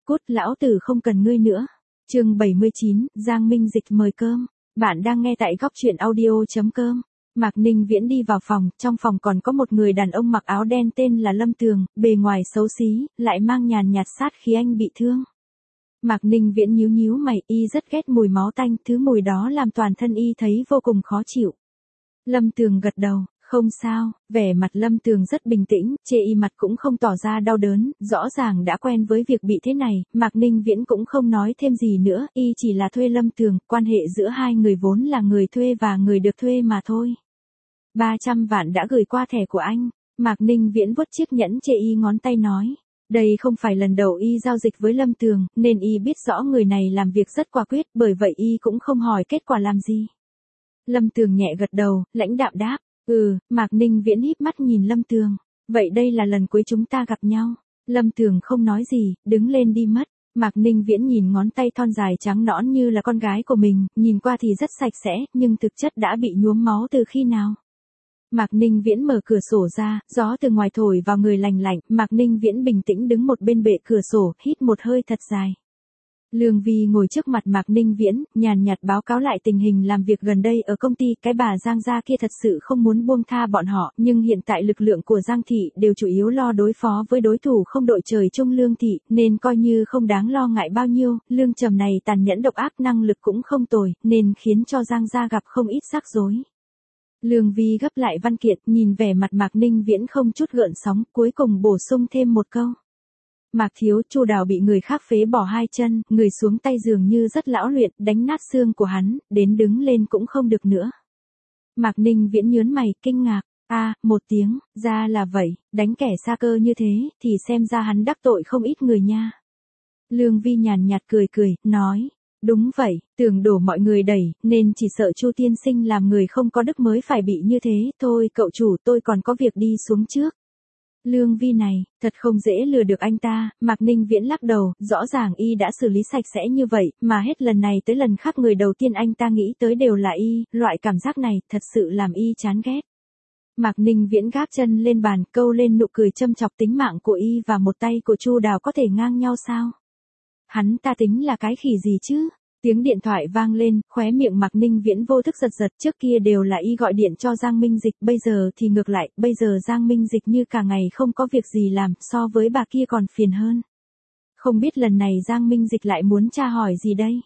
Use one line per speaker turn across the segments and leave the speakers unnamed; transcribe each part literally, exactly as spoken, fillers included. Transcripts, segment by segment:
Cút, lão tử không cần ngươi nữa. Chương bảy mươi chín, Giang Minh Dịch mời cơm. Bạn đang nghe tại góc truyện audio.com. Mạc Ninh Viễn đi vào phòng, trong phòng còn có một người đàn ông mặc áo đen tên là Lâm Tường, bề ngoài xấu xí, lại mang nhàn nhạt sát khí anh bị thương. Mạc Ninh Viễn nhíu nhíu mày, y rất ghét mùi máu tanh, thứ mùi đó làm toàn thân y thấy vô cùng khó chịu. Lâm Tường gật đầu, không sao, vẻ mặt Lâm Tường rất bình tĩnh, chê y mặt cũng không tỏ ra đau đớn, rõ ràng đã quen với việc bị thế này, Mạc Ninh Viễn cũng không nói thêm gì nữa, y chỉ là thuê Lâm Tường, quan hệ giữa hai người vốn là người thuê và người được thuê mà thôi. ba trăm vạn đã gửi qua thẻ của anh, Mạc Ninh Viễn vuốt chiếc nhẫn chê y ngón tay nói. Đây không phải lần đầu y giao dịch với Lâm Tường, nên y biết rõ người này làm việc rất quả quyết, bởi vậy y cũng không hỏi kết quả làm gì. Lâm Tường nhẹ gật đầu, lãnh đạm đáp, ừ, Mạc Ninh Viễn híp mắt nhìn Lâm Tường, vậy đây là lần cuối chúng ta gặp nhau. Lâm Tường không nói gì, đứng lên đi mất. Mạc Ninh Viễn nhìn ngón tay thon dài trắng nõn như là con gái của mình, nhìn qua thì rất sạch sẽ, nhưng thực chất đã bị nhuốm máu từ khi nào. Mạc Ninh Viễn mở cửa sổ ra, gió từ ngoài thổi vào người lành lạnh, Mạc Ninh Viễn bình tĩnh đứng một bên bệ cửa sổ, hít một hơi thật dài. Lương Vi ngồi trước mặt Mạc Ninh Viễn, nhàn nhạt báo cáo lại tình hình làm việc gần đây ở công ty, cái bà Giang gia kia thật sự không muốn buông tha bọn họ, nhưng hiện tại lực lượng của Giang thị đều chủ yếu lo đối phó với đối thủ không đội trời chung Lương thị, nên coi như không đáng lo ngại bao nhiêu, Lương Trầm này tàn nhẫn độc ác, năng lực cũng không tồi, nên khiến cho Giang gia gặp không ít rắc rối. Lương Vi gấp lại văn kiện, nhìn vẻ mặt Mạc Ninh Viễn không chút gợn sóng, cuối cùng bổ sung thêm một câu. Mạc thiếu, Chu Đào bị người khác phế bỏ hai chân, người xuống tay dường như rất lão luyện, đánh nát xương của hắn, đến đứng lên cũng không được nữa. Mạc Ninh Viễn nhớn mày, kinh ngạc, a, một tiếng, ra là vậy, đánh kẻ xa cơ như thế, thì xem ra hắn đắc tội không ít người nha. Lương Vi nhàn nhạt cười cười, nói. Đúng vậy, tưởng đổ mọi người đẩy, nên chỉ sợ Chu tiên sinh làm người không có đức mới phải bị như thế, thôi cậu chủ, tôi còn có việc đi xuống trước. Lương Vi này, thật không dễ lừa được anh ta, Mạc Ninh Viễn lắc đầu, rõ ràng y đã xử lý sạch sẽ như vậy, mà hết lần này tới lần khác người đầu tiên anh ta nghĩ tới đều là y, loại cảm giác này, thật sự làm y chán ghét. Mạc Ninh Viễn gác chân lên bàn, câu lên nụ cười châm chọc, tính mạng của y và một tay của Chu Đào có thể ngang nhau sao? Hắn ta tính là cái khỉ gì chứ? Tiếng điện thoại vang lên, khóe miệng Mạc Ninh Viễn vô thức giật giật, trước kia đều là y gọi điện cho Giang Minh Dịch, bây giờ thì ngược lại, bây giờ Giang Minh Dịch như cả ngày không có việc gì làm, so với bà kia còn phiền hơn. Không biết lần này Giang Minh Dịch lại muốn tra hỏi gì đây?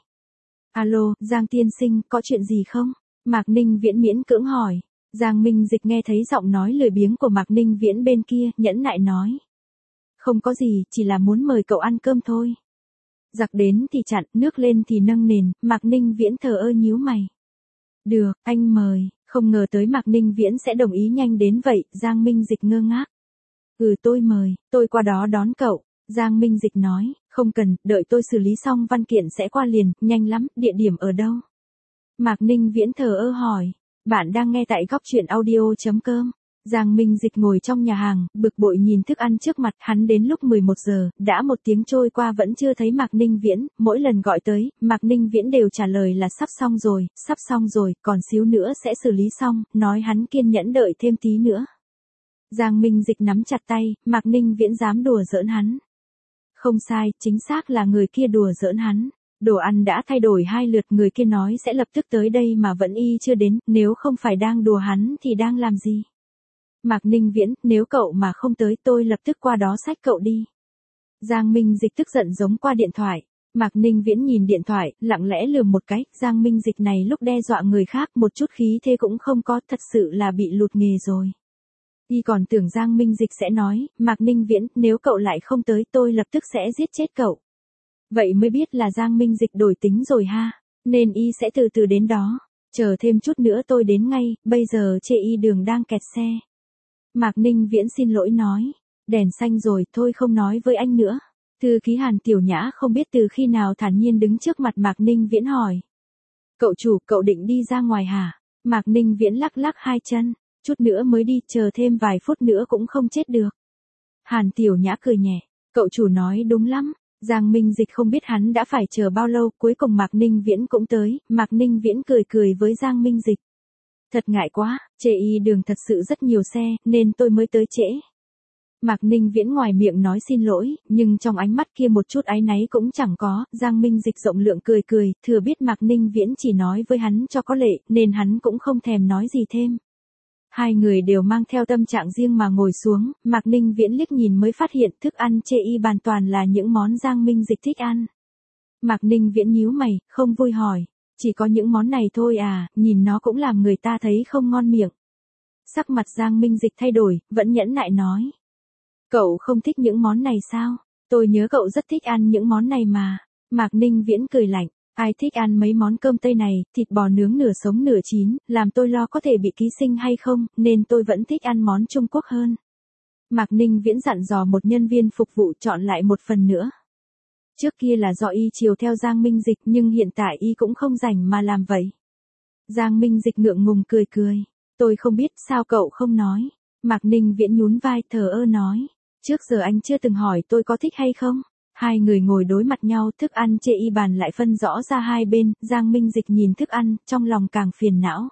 Alo, Giang tiên sinh, có chuyện gì không? Mạc Ninh Viễn miễn cưỡng hỏi. Giang Minh Dịch nghe thấy giọng nói lười biếng của Mạc Ninh Viễn bên kia, nhẫn nại nói. Không có gì, chỉ là muốn mời cậu ăn cơm thôi. Giặc đến thì chặn, nước lên thì nâng nền, Mạc Ninh Viễn thờ ơ nhíu mày. Được, anh mời, không ngờ tới Mạc Ninh Viễn sẽ đồng ý nhanh đến vậy, Giang Minh Dịch ngơ ngác. Ừ tôi mời, tôi qua đó đón cậu, Giang Minh Dịch nói, không cần, đợi tôi xử lý xong văn kiện sẽ qua liền, nhanh lắm, địa điểm ở đâu? Mạc Ninh Viễn thờ ơ hỏi, bạn đang nghe tại góc truyện audio.com. Giang Minh Dịch ngồi trong nhà hàng, bực bội nhìn thức ăn trước mặt, hắn đến lúc mười một giờ, đã một tiếng trôi qua vẫn chưa thấy Mạc Ninh Viễn, mỗi lần gọi tới, Mạc Ninh Viễn đều trả lời là sắp xong rồi, sắp xong rồi, còn xíu nữa sẽ xử lý xong, nói hắn kiên nhẫn đợi thêm tí nữa. Giang Minh Dịch nắm chặt tay, Mạc Ninh Viễn dám đùa giỡn hắn. Không sai, chính xác là người kia đùa giỡn hắn. Đồ ăn đã thay đổi hai lượt, người kia nói sẽ lập tức tới đây mà vẫn y chưa đến, nếu không phải đang đùa hắn thì đang làm gì? Mạc Ninh Viễn, nếu cậu mà không tới tôi lập tức qua đó xách cậu đi. Giang Minh Dịch tức giận giống qua điện thoại. Mạc Ninh Viễn nhìn điện thoại, lặng lẽ lườm một cái, Giang Minh Dịch này lúc đe dọa người khác một chút khí thế cũng không có, thật sự là bị lụt nghề rồi. Y còn tưởng Giang Minh Dịch sẽ nói, Mạc Ninh Viễn, nếu cậu lại không tới tôi lập tức sẽ giết chết cậu. Vậy mới biết là Giang Minh Dịch đổi tính rồi ha, nên y sẽ từ từ đến đó. Chờ thêm chút nữa tôi đến ngay, bây giờ chê y đường đang kẹt xe. Mạc Ninh Viễn xin lỗi nói, đèn xanh rồi, thôi không nói với anh nữa. Thư ký Hàn Tiểu Nhã không biết từ khi nào thản nhiên đứng trước mặt Mạc Ninh Viễn hỏi. Cậu chủ, cậu định đi ra ngoài hả? Mạc Ninh Viễn lắc lắc hai chân, chút nữa mới đi, chờ thêm vài phút nữa cũng không chết được. Hàn Tiểu Nhã cười nhẹ, cậu chủ nói đúng lắm. Giang Minh Dịch không biết hắn đã phải chờ bao lâu, cuối cùng Mạc Ninh Viễn cũng tới, Mạc Ninh Viễn cười cười với Giang Minh Dịch. Thật ngại quá, chê y đường thật sự rất nhiều xe, nên tôi mới tới trễ. Mạc Ninh Viễn ngoài miệng nói xin lỗi, nhưng trong ánh mắt kia một chút áy náy cũng chẳng có, Giang Minh Dịch rộng lượng cười cười, thừa biết Mạc Ninh Viễn chỉ nói với hắn cho có lệ, nên hắn cũng không thèm nói gì thêm. Hai người đều mang theo tâm trạng riêng mà ngồi xuống, Mạc Ninh Viễn liếc nhìn mới phát hiện thức ăn chê y bàn toàn là những món Giang Minh Dịch thích ăn. Mạc Ninh Viễn nhíu mày, không vui hỏi, chỉ có những món này thôi à, nhìn nó cũng làm người ta thấy không ngon miệng. Sắc mặt Giang Minh Dịch thay đổi, vẫn nhẫn nại nói. Cậu không thích những món này sao? Tôi nhớ cậu rất thích ăn những món này mà. Mạc Ninh Viễn cười lạnh, ai thích ăn mấy món cơm tây này, thịt bò nướng nửa sống nửa chín, làm tôi lo có thể bị ký sinh hay không, nên tôi vẫn thích ăn món Trung Quốc hơn. Mạc Ninh Viễn dặn dò một nhân viên phục vụ chọn lại một phần nữa. Trước kia là do y chiều theo Giang Minh Dịch nhưng hiện tại y cũng không rảnh mà làm vậy. Giang Minh Dịch ngượng ngùng cười cười, tôi không biết sao cậu không nói. Mạc Ninh Viễn nhún vai thờ ơ nói, trước giờ anh chưa từng hỏi tôi có thích hay không. Hai người ngồi đối mặt nhau, thức ăn chê y bàn lại phân rõ ra hai bên, Giang Minh Dịch nhìn thức ăn, trong lòng càng phiền não.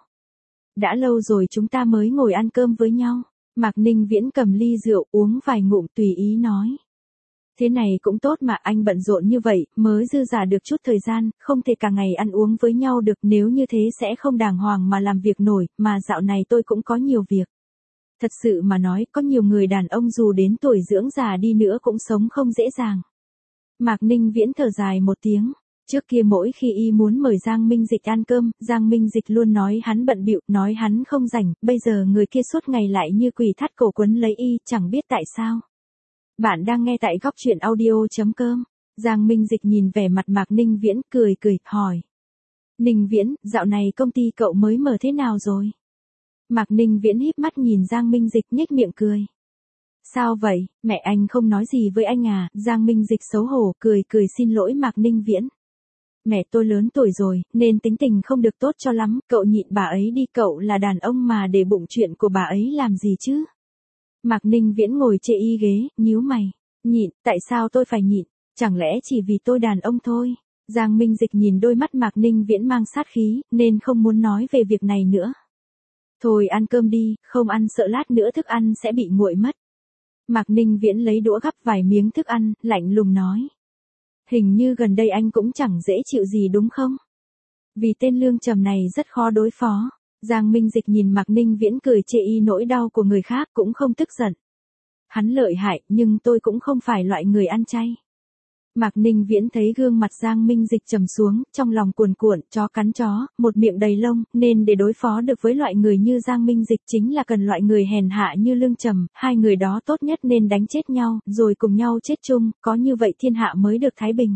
Đã lâu rồi chúng ta mới ngồi ăn cơm với nhau. Mạc Ninh Viễn cầm ly rượu uống vài ngụm tùy ý nói. Thế này cũng tốt mà, anh bận rộn như vậy, mới dư giả được chút thời gian, không thể cả ngày ăn uống với nhau được, nếu như thế sẽ không đàng hoàng mà làm việc nổi, mà dạo này tôi cũng có nhiều việc. Thật sự mà nói, có nhiều người đàn ông dù đến tuổi dưỡng già đi nữa cũng sống không dễ dàng. Mạc Ninh Viễn thở dài một tiếng. Trước kia mỗi khi y muốn mời Giang Minh Dịch ăn cơm, Giang Minh Dịch luôn nói hắn bận bịu, nói hắn không rảnh, bây giờ người kia suốt ngày lại như quỷ thắt cổ quấn lấy y, chẳng biết tại sao. Bạn đang nghe tại góc truyện audio chấm com. Giang Minh Dịch nhìn vẻ mặt Mạc Ninh Viễn, cười cười, hỏi. Ninh Viễn, dạo này công ty cậu mới mở thế nào rồi? Mạc Ninh Viễn híp mắt nhìn Giang Minh Dịch nhếch miệng cười. Sao vậy, mẹ anh không nói gì với anh à? Giang Minh Dịch xấu hổ, cười cười xin lỗi Mạc Ninh Viễn. Mẹ tôi lớn tuổi rồi, nên tính tình không được tốt cho lắm, cậu nhịn bà ấy đi, cậu là đàn ông mà để bụng chuyện của bà ấy làm gì chứ? Mạc Ninh Viễn ngồi chê y ghế, nhíu mày. Nhịn, tại sao tôi phải nhịn? Chẳng lẽ chỉ vì tôi đàn ông thôi? Giang Minh Dịch nhìn đôi mắt Mạc Ninh Viễn mang sát khí, nên không muốn nói về việc này nữa. Thôi ăn cơm đi, không ăn sợ lát nữa thức ăn sẽ bị nguội mất. Mạc Ninh Viễn lấy đũa gắp vài miếng thức ăn, lạnh lùng nói. Hình như gần đây anh cũng chẳng dễ chịu gì đúng không? Vì tên Lương Trầm này rất khó đối phó. Giang Minh Dịch nhìn Mạc Ninh Viễn cười chê y nỗi đau của người khác cũng không tức giận. Hắn lợi hại, nhưng tôi cũng không phải loại người ăn chay. Mạc Ninh Viễn thấy gương mặt Giang Minh Dịch trầm xuống, trong lòng cuồn cuộn, chó cắn chó, một miệng đầy lông, nên để đối phó được với loại người như Giang Minh Dịch chính là cần loại người hèn hạ như Lương Trầm, hai người đó tốt nhất nên đánh chết nhau, rồi cùng nhau chết chung, có như vậy thiên hạ mới được thái bình.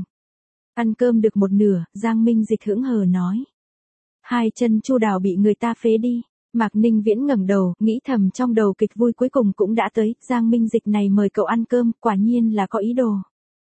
Ăn cơm được một nửa, Giang Minh Dịch hững hờ nói. Hai chân Chu Đào bị người ta phế đi. Mạc Ninh Viễn ngẩng đầu, nghĩ thầm trong đầu kịch vui cuối cùng cũng đã tới, Giang Minh Dịch này mời cậu ăn cơm, quả nhiên là có ý đồ.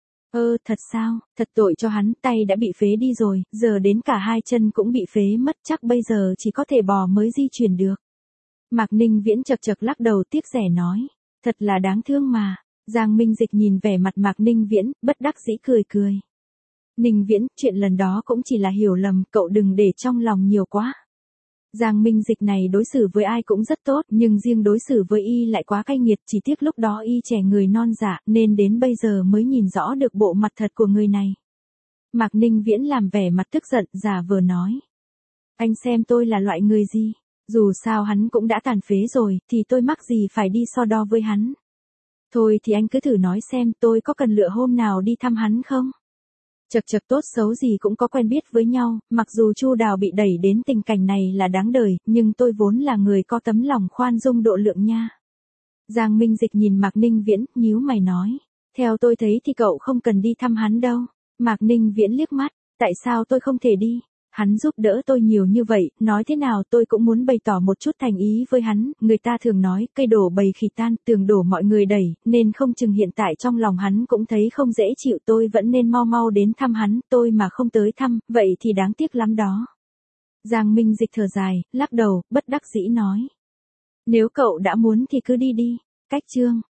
Ơ, thật sao, thật tội cho hắn, tay đã bị phế đi rồi, giờ đến cả hai chân cũng bị phế mất, chắc bây giờ chỉ có thể bò mới di chuyển được. Mạc Ninh Viễn chật chật lắc đầu tiếc rẻ nói, thật là đáng thương mà. Giang Minh Dịch nhìn vẻ mặt Mạc Ninh Viễn, bất đắc dĩ cười cười. Ninh Viễn, chuyện lần đó cũng chỉ là hiểu lầm, cậu đừng để trong lòng nhiều quá. Giang Minh Dịch này đối xử với ai cũng rất tốt, nhưng riêng đối xử với y lại quá cay nghiệt, chỉ tiếc lúc đó y trẻ người non dạ, nên đến bây giờ mới nhìn rõ được bộ mặt thật của người này. Mạc Ninh Viễn làm vẻ mặt tức giận, giả vờ nói. Anh xem tôi là loại người gì? Dù sao hắn cũng đã tàn phế rồi, thì tôi mắc gì phải đi so đo với hắn. Thôi thì anh cứ thử nói xem tôi có cần lựa hôm nào đi thăm hắn không? Chật chật tốt xấu gì cũng có quen biết với nhau, mặc dù Chu Đào bị đẩy đến tình cảnh này là đáng đời, nhưng tôi vốn là người có tấm lòng khoan dung độ lượng nha. Giang Minh Dịch nhìn Mạc Ninh Viễn, nhíu mày nói. Theo tôi thấy thì cậu không cần đi thăm hắn đâu. Mạc Ninh Viễn liếc mắt, tại sao tôi không thể đi? Hắn giúp đỡ tôi nhiều như vậy, nói thế nào tôi cũng muốn bày tỏ một chút thành ý với hắn, người ta thường nói, cây đổ bầy khỉ tan, tường đổ mọi người đẩy, nên không chừng hiện tại trong lòng hắn cũng thấy không dễ chịu, tôi vẫn nên mau mau đến thăm hắn, tôi mà không tới thăm, vậy thì đáng tiếc lắm đó. Giang Minh Dịch thở dài, lắc đầu, bất đắc dĩ nói. Nếu cậu đã muốn thì cứ đi đi. Cách chương